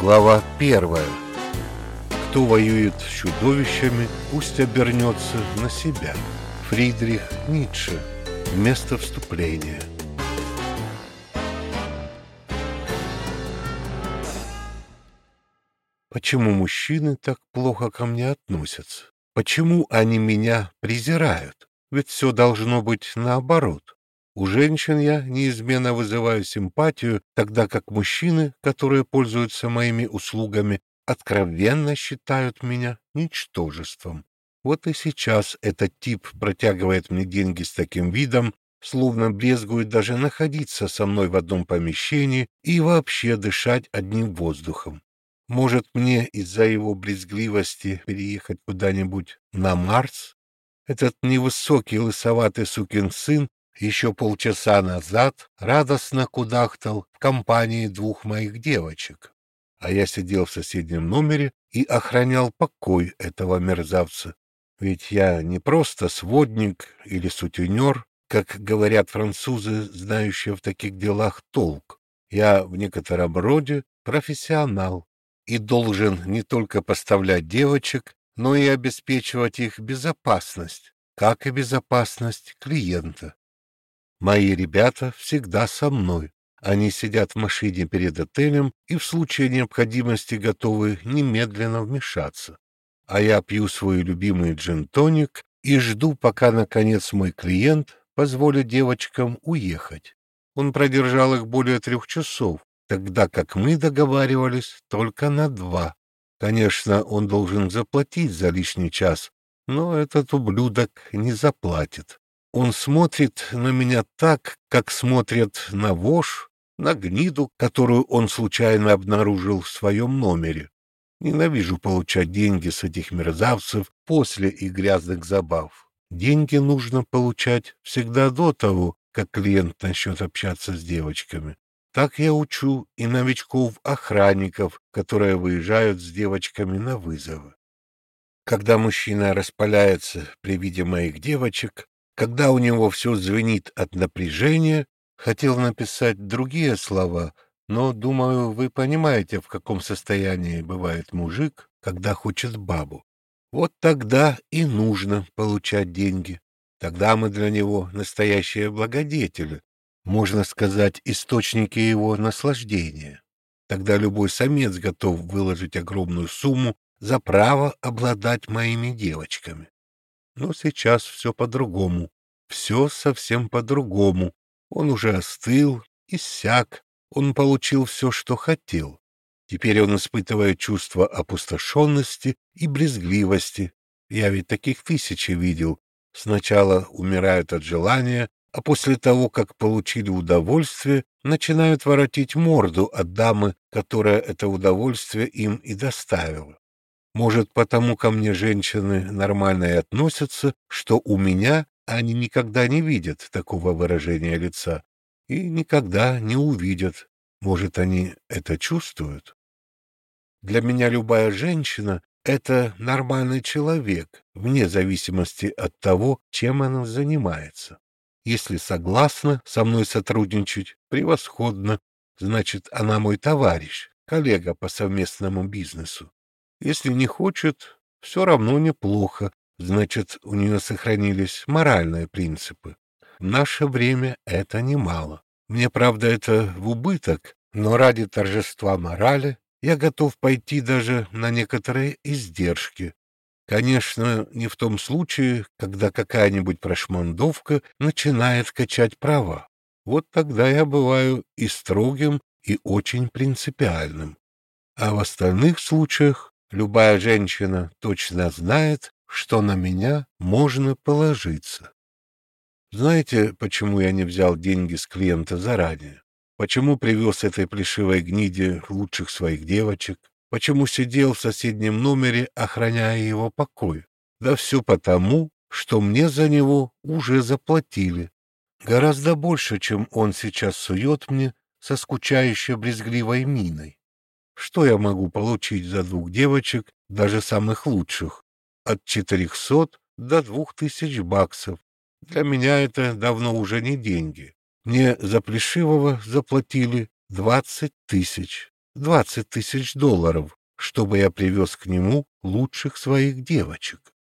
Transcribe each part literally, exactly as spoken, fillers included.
Глава первая. Кто воюет с чудовищами, пусть обернется на себя. Фридрих Ницше. Место вступления. Почему мужчины так плохо ко мне относятся? Почему они меня презирают? Ведь все должно быть наоборот. У женщин я неизменно вызываю симпатию, тогда как мужчины, которые пользуются моими услугами, откровенно считают меня ничтожеством. Вот и сейчас этот тип протягивает мне деньги с таким видом, словно брезгует даже находиться со мной в одном помещении и вообще дышать одним воздухом. Может, мне из-за его брезгливости переехать куда-нибудь на Марс? Этот невысокий лысоватый сукин сын еще полчаса назад радостно кудахтал в компании двух моих девочек, а я сидел в соседнем номере и охранял покой этого мерзавца. Ведь я не просто сводник или сутенер, как говорят французы, знающие в таких делах толк. Я в некотором роде профессионал и должен не только поставлять девочек, но и обеспечивать их безопасность, как и безопасность клиента. Мои ребята всегда со мной. Они сидят в машине перед отелем и в случае необходимости готовы немедленно вмешаться. А я пью свой любимый джин-тоник и жду, пока, наконец, мой клиент позволит девочкам уехать. Он продержал их более трех часов, тогда как мы договаривались только на два. Конечно, он должен заплатить за лишний час, но этот ублюдок не заплатит. Он смотрит на меня так, как смотрят на вошь, на гниду, которую он случайно обнаружил в своем номере. Ненавижу получать деньги с этих мерзавцев после их грязных забав. Деньги нужно получать всегда до того, как клиент начнет общаться с девочками. Так я учу и новичков-охранников, которые выезжают с девочками на вызовы. Когда мужчина распаляется при виде моих девочек, когда у него все звенит от напряжения, хотел написать другие слова, но, думаю, вы понимаете, в каком состоянии бывает мужик, когда хочет бабу. Вот тогда и нужно получать деньги. Тогда мы для него настоящие благодетели, можно сказать, источники его наслаждения. Тогда любой самец готов выложить огромную сумму за право обладать моими девочками. Но сейчас все по-другому, все совсем по-другому. Он уже остыл, иссяк, он получил все, что хотел. Теперь он испытывает чувство опустошенности и брезгливости. Я ведь таких тысячи видел. Сначала умирают от желания, а после того, как получили удовольствие, начинают воротить морду от дамы, которая это удовольствие им и доставила. Может, потому ко мне женщины нормально и относятся, что у меня они никогда не видят такого выражения лица и никогда не увидят. Может, они это чувствуют? Для меня любая женщина — это нормальный человек, вне зависимости от того, чем она занимается. Если согласна со мной сотрудничать, превосходно, значит, она мой товарищ, коллега по совместному бизнесу. Если не хочет, все равно неплохо, значит, у нее сохранились моральные принципы. В наше время это немало. Мне, правда, это в убыток, но ради торжества морали я готов пойти даже на некоторые издержки. Конечно, не в том случае, когда какая-нибудь прошмандовка начинает качать права. Вот тогда я бываю и строгим, и очень принципиальным. А в остальных случаях любая женщина точно знает, что на меня можно положиться. Знаете, почему я не взял деньги с клиента заранее? Почему привез этой плешивой гниде лучших своих девочек? Почему сидел в соседнем номере, охраняя его покой? Да все потому, что мне за него уже заплатили. Гораздо больше, чем он сейчас сует мне со скучающей брезгливой миной. Что я могу получить за двух девочек, даже самых лучших? От четырехсот до двух тысяч баксов. Для меня это давно уже не деньги. Мне за плешивого заплатили двадцать тысяч. двадцать тысяч долларов, чтобы я привез к нему лучших своих девочек.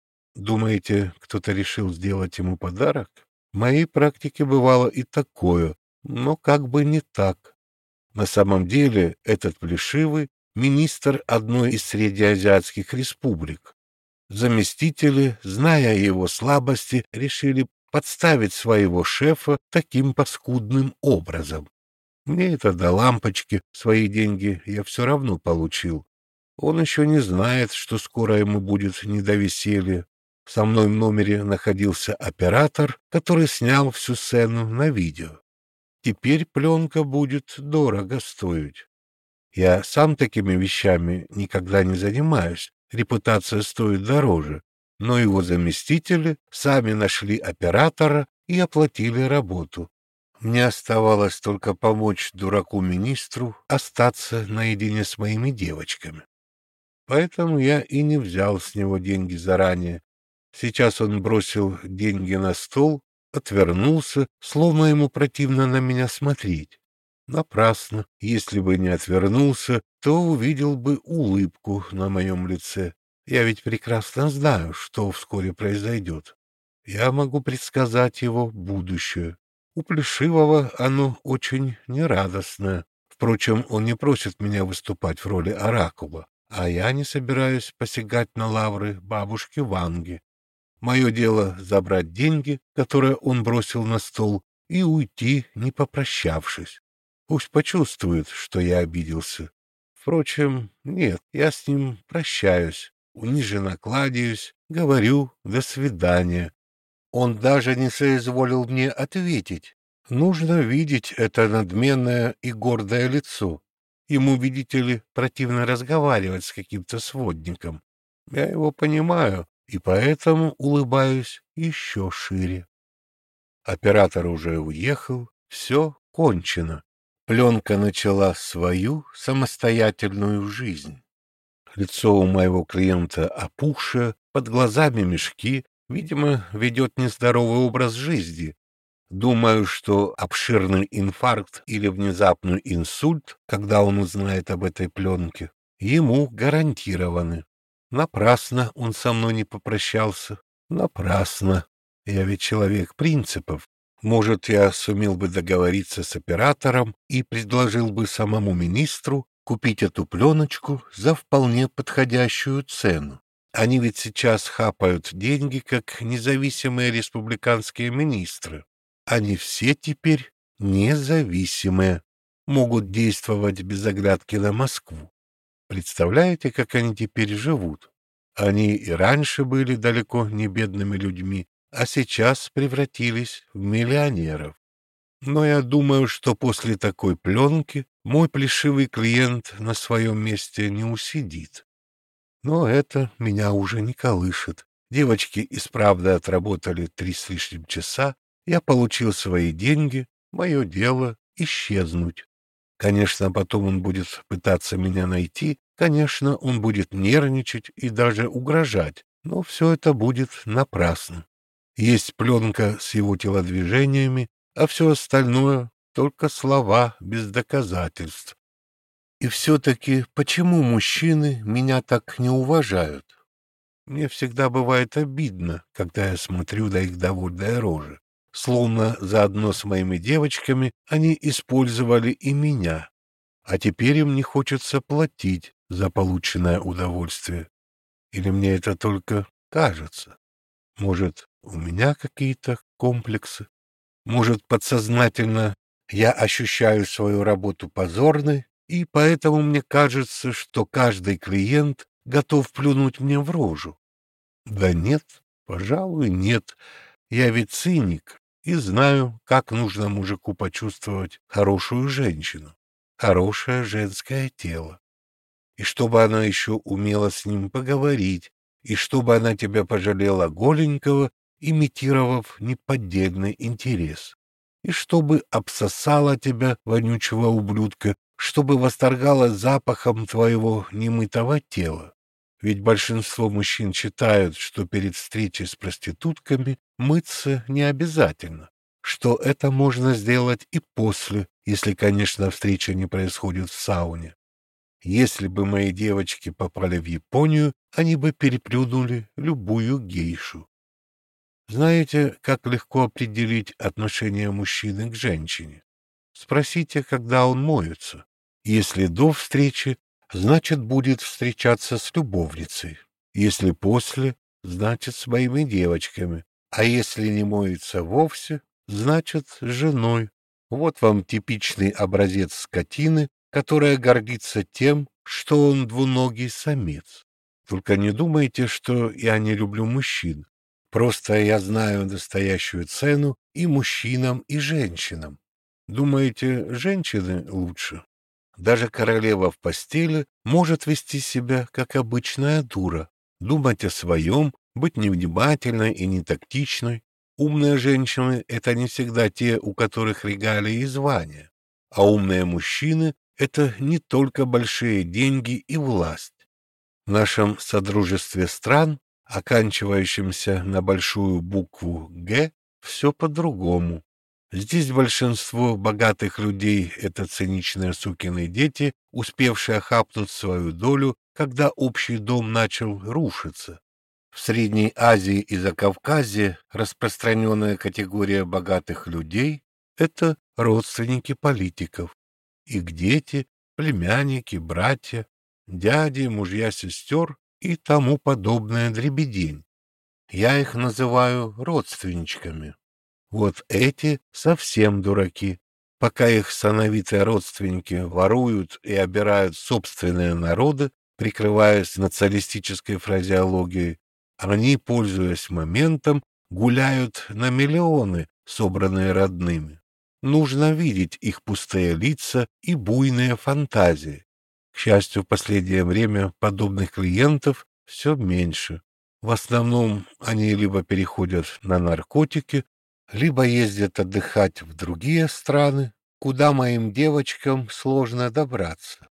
Думаете, кто-то решил сделать ему подарок? В моей практике бывало и такое, но как бы не так. На самом деле этот Плешивый — министр одной из среднеазиатских республик. Заместители, зная его слабости, решили подставить своего шефа таким паскудным образом. Мне это до лампочки, свои деньги я все равно получил. Он еще не знает, что скоро ему будет не до веселья. Со мной в номере находился оператор, который снял всю сцену на видео. Теперь пленка будет дорого стоить. Я сам такими вещами никогда не занимаюсь, репутация стоит дороже, но его заместители сами нашли оператора и оплатили работу. Мне оставалось только помочь дураку-министру остаться наедине с моими девочками. Поэтому я и не взял с него деньги заранее. Сейчас он бросил деньги на стол, отвернулся, словно ему противно на меня смотреть. Напрасно. Если бы не отвернулся, то увидел бы улыбку на моем лице. Я ведь прекрасно знаю, что вскоре произойдет. Я могу предсказать его будущее. У Плешивого оно очень нерадостное. Впрочем, он не просит меня выступать в роли оракула, а я не собираюсь посягать на лавры бабушки Ванги. Мое дело — забрать деньги, которые он бросил на стол, и уйти, не попрощавшись. Пусть почувствует, что я обиделся. Впрочем, нет, я с ним прощаюсь, униженно кладеюсь, говорю «до свидания». Он даже не соизволил мне ответить. Нужно видеть это надменное и гордое лицо. Ему, видите ли, противно разговаривать с каким-то сводником. Я его понимаю, и поэтому улыбаюсь еще шире. Оператор уже уехал, все кончено. Пленка начала свою самостоятельную жизнь. Лицо у моего клиента опухшее, под глазами мешки, видимо, ведет нездоровый образ жизни. Думаю, что обширный инфаркт или внезапный инсульт, когда он узнает об этой пленке, ему гарантированы. Напрасно он со мной не попрощался. Напрасно. Я ведь человек принципов. Может, я сумел бы договориться с оператором и предложил бы самому министру купить эту пленочку за вполне подходящую цену. Они ведь сейчас хапают деньги, как независимые республиканские министры. Они все теперь независимые, могут действовать без оглядки на Москву. Представляете, как они теперь живут? Они и раньше были далеко не бедными людьми, а сейчас превратились в миллионеров. Но я думаю, что после такой пленки мой плешивый клиент на своем месте не усидит. Но это меня уже не колышет. Девочки исправно отработали три с лишним часа, я получил свои деньги, мое дело — исчезнуть. Конечно, потом он будет пытаться меня найти, конечно, он будет нервничать и даже угрожать, но все это будет напрасно. Есть пленка с его телодвижениями, а все остальное — только слова без доказательств. И все-таки почему мужчины меня так не уважают? Мне всегда бывает обидно, когда я смотрю на их довольные рожи. Словно заодно с моими девочками они использовали и меня, а теперь им не хочется платить за полученное удовольствие. Или мне это только кажется? Может, у меня какие-то комплексы? Может, подсознательно я ощущаю свою работу позорной, и поэтому мне кажется, что каждый клиент готов плюнуть мне в рожу? Да нет, пожалуй, нет. Я ведь циник и знаю, как нужно мужику почувствовать хорошую женщину, хорошее женское тело. И чтобы она еще умела с ним поговорить, и чтобы она тебя пожалела голенького, имитировав неподдельный интерес, и чтобы обсосала тебя, вонючего ублюдка, чтобы восторгалась запахом твоего немытого тела. Ведь большинство мужчин считают, что перед встречей с проститутками мыться не обязательно, что это можно сделать и после, если, конечно, встреча не происходит в сауне. Если бы мои девочки попали в Японию, они бы переплюнули любую гейшу. Знаете, как легко определить отношение мужчины к женщине? Спросите, когда он моется. Если до встречи, значит, будет встречаться с любовницей. Если после, значит, с моими девочками. А если не моется вовсе, значит, с женой. Вот вам типичный образец скотины, которая гордится тем, что он двуногий самец. Только не думайте, что я не люблю мужчин. Просто я знаю настоящую цену и мужчинам, и женщинам. Думаете, женщины лучше? Даже королева в постели может вести себя, как обычная дура, думать о своем, быть невнимательной и нетактичной. Умные женщины — это не всегда те, у которых регалии и звания, а умные мужчины — это не только большие деньги и власть. В нашем содружестве стран, оканчивающемся на большую букву «Г», все по-другому. Здесь большинство богатых людей — это циничные сукины дети, успевшие хапнуть свою долю, когда общий дом начал рушиться. В Средней Азии и Закавказье распространенная категория богатых людей — это родственники политиков. Их дети, племянники, братья, дяди, мужья сестер и тому подобная дребедень. Я их называю родственничками. Вот эти совсем дураки. Пока их сановитые родственники воруют и обирают собственные народы, прикрываясь националистической фразеологией, они, пользуясь моментом, гуляют на миллионы, собранные родными. Нужно видеть их пустые лица и буйные фантазии. К счастью, в последнее время подобных клиентов все меньше. В основном они либо переходят на наркотики, либо ездят отдыхать в другие страны, куда моим девочкам сложно добраться.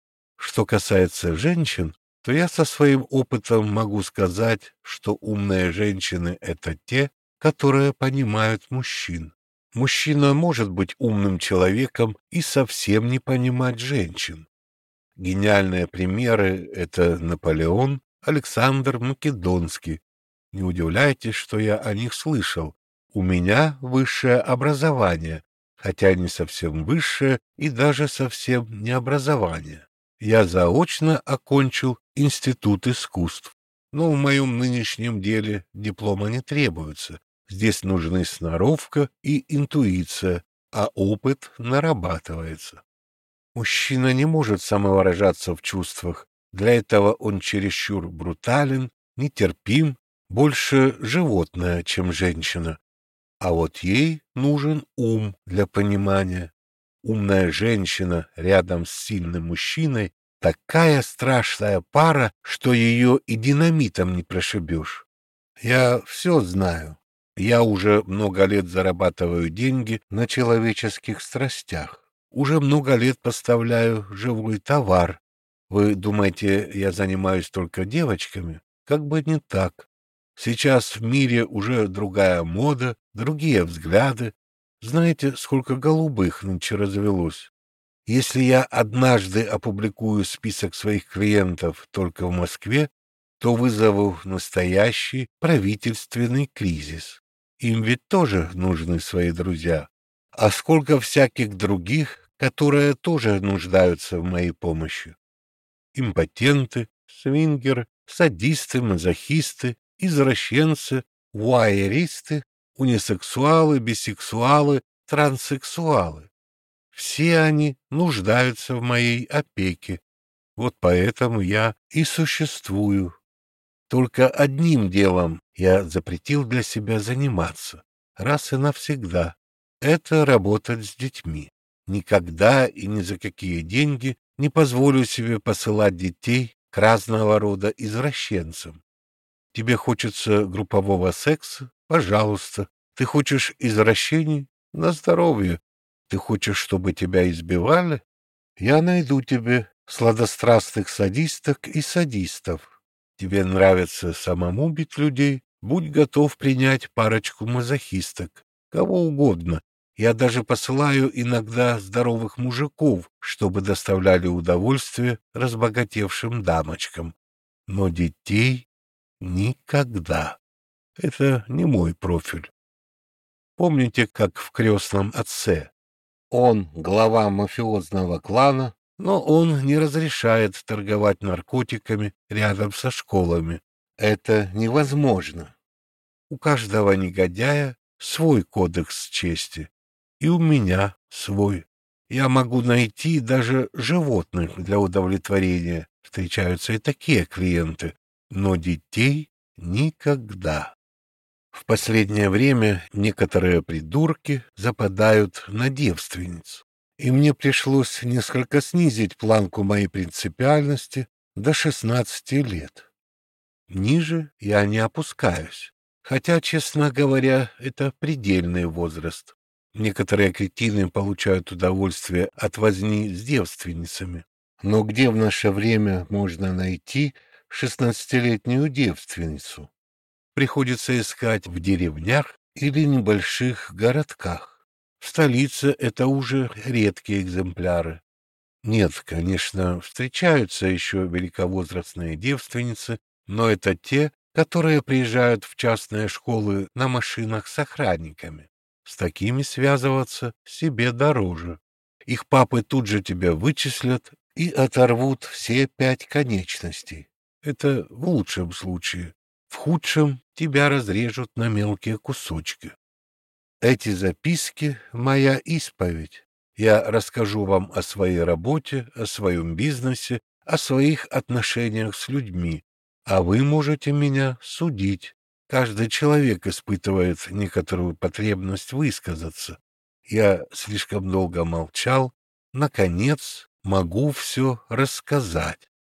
Что касается женщин, то я со своим опытом могу сказать, что умные женщины — это те, которые понимают мужчин. Мужчина может быть умным человеком и совсем не понимать женщин. Гениальные примеры — это Наполеон, Александр Македонский. Не удивляйтесь, что я о них слышал. У меня высшее образование, хотя не совсем высшее и даже совсем не образование. Я заочно окончил Институт искусств, но в моем нынешнем деле диплома не требуется. Здесь нужны сноровка и интуиция, а опыт нарабатывается. Мужчина не может самовыражаться в чувствах. Для этого он чересчур брутален, нетерпим, больше животное, чем женщина. А вот ей нужен ум для понимания. Умная женщина рядом с сильным мужчиной — такая страшная пара, что ее и динамитом не прошибешь. Я все знаю. Я уже много лет зарабатываю деньги на человеческих страстях. Уже много лет поставляю живой товар. Вы думаете, я занимаюсь только девочками? Как бы не так. Сейчас в мире уже другая мода, другие взгляды. Знаете, сколько голубых нынче развелось? Если я однажды опубликую список своих клиентов только в Москве, то вызову настоящий правительственный кризис. Им ведь тоже нужны свои друзья. А сколько всяких других, которые тоже нуждаются в моей помощи. Импотенты, свингеры, садисты, мазохисты, извращенцы, вуайеристы, унисексуалы, бисексуалы, транссексуалы. Все они нуждаются в моей опеке. Вот поэтому я и существую. Только одним делом я запретил для себя заниматься, раз и навсегда. Это работать с детьми. Никогда и ни за какие деньги не позволю себе посылать детей к разного рода извращенцам. Тебе хочется группового секса? Пожалуйста. Ты хочешь извращений? На здоровье. Ты хочешь, чтобы тебя избивали? Я найду тебе сладострастных садисток и садистов. Тебе нравится самому бить людей? Будь готов принять парочку мазохисток. Кого угодно. Я даже посылаю иногда здоровых мужиков, чтобы доставляли удовольствие разбогатевшим дамочкам. Но детей никогда. Это не мой профиль. Помните, как в «Крестном отце»? Он глава мафиозного клана, но он не разрешает торговать наркотиками рядом со школами. Это невозможно. У каждого негодяя свой кодекс чести, и у меня свой. Я могу найти даже животных для удовлетворения. Встречаются и такие клиенты, но детей никогда. В последнее время некоторые придурки западают на девственниц, и мне пришлось несколько снизить планку моей принципиальности до шестнадцати лет. Ниже я не опускаюсь, хотя, честно говоря, это предельный возраст. Некоторые кретины получают удовольствие от возни с девственницами. Но где в наше время можно найти шестнадцатилетнюю девственницу? Приходится искать в деревнях или небольших городках. В столице это уже редкие экземпляры. Нет, конечно, встречаются еще великовозрастные девственницы, но это те, которые приезжают в частные школы на машинах с охранниками. С такими связываться себе дороже. Их папы тут же тебя вычислят и оторвут все пять конечностей. Это в лучшем случае. В худшем тебя разрежут на мелкие кусочки. Эти записки — моя исповедь. Я расскажу вам о своей работе, о своем бизнесе, о своих отношениях с людьми, а вы можете меня судить. Каждый человек испытывает некоторую потребность высказаться. Я слишком долго молчал. Наконец, могу все рассказать.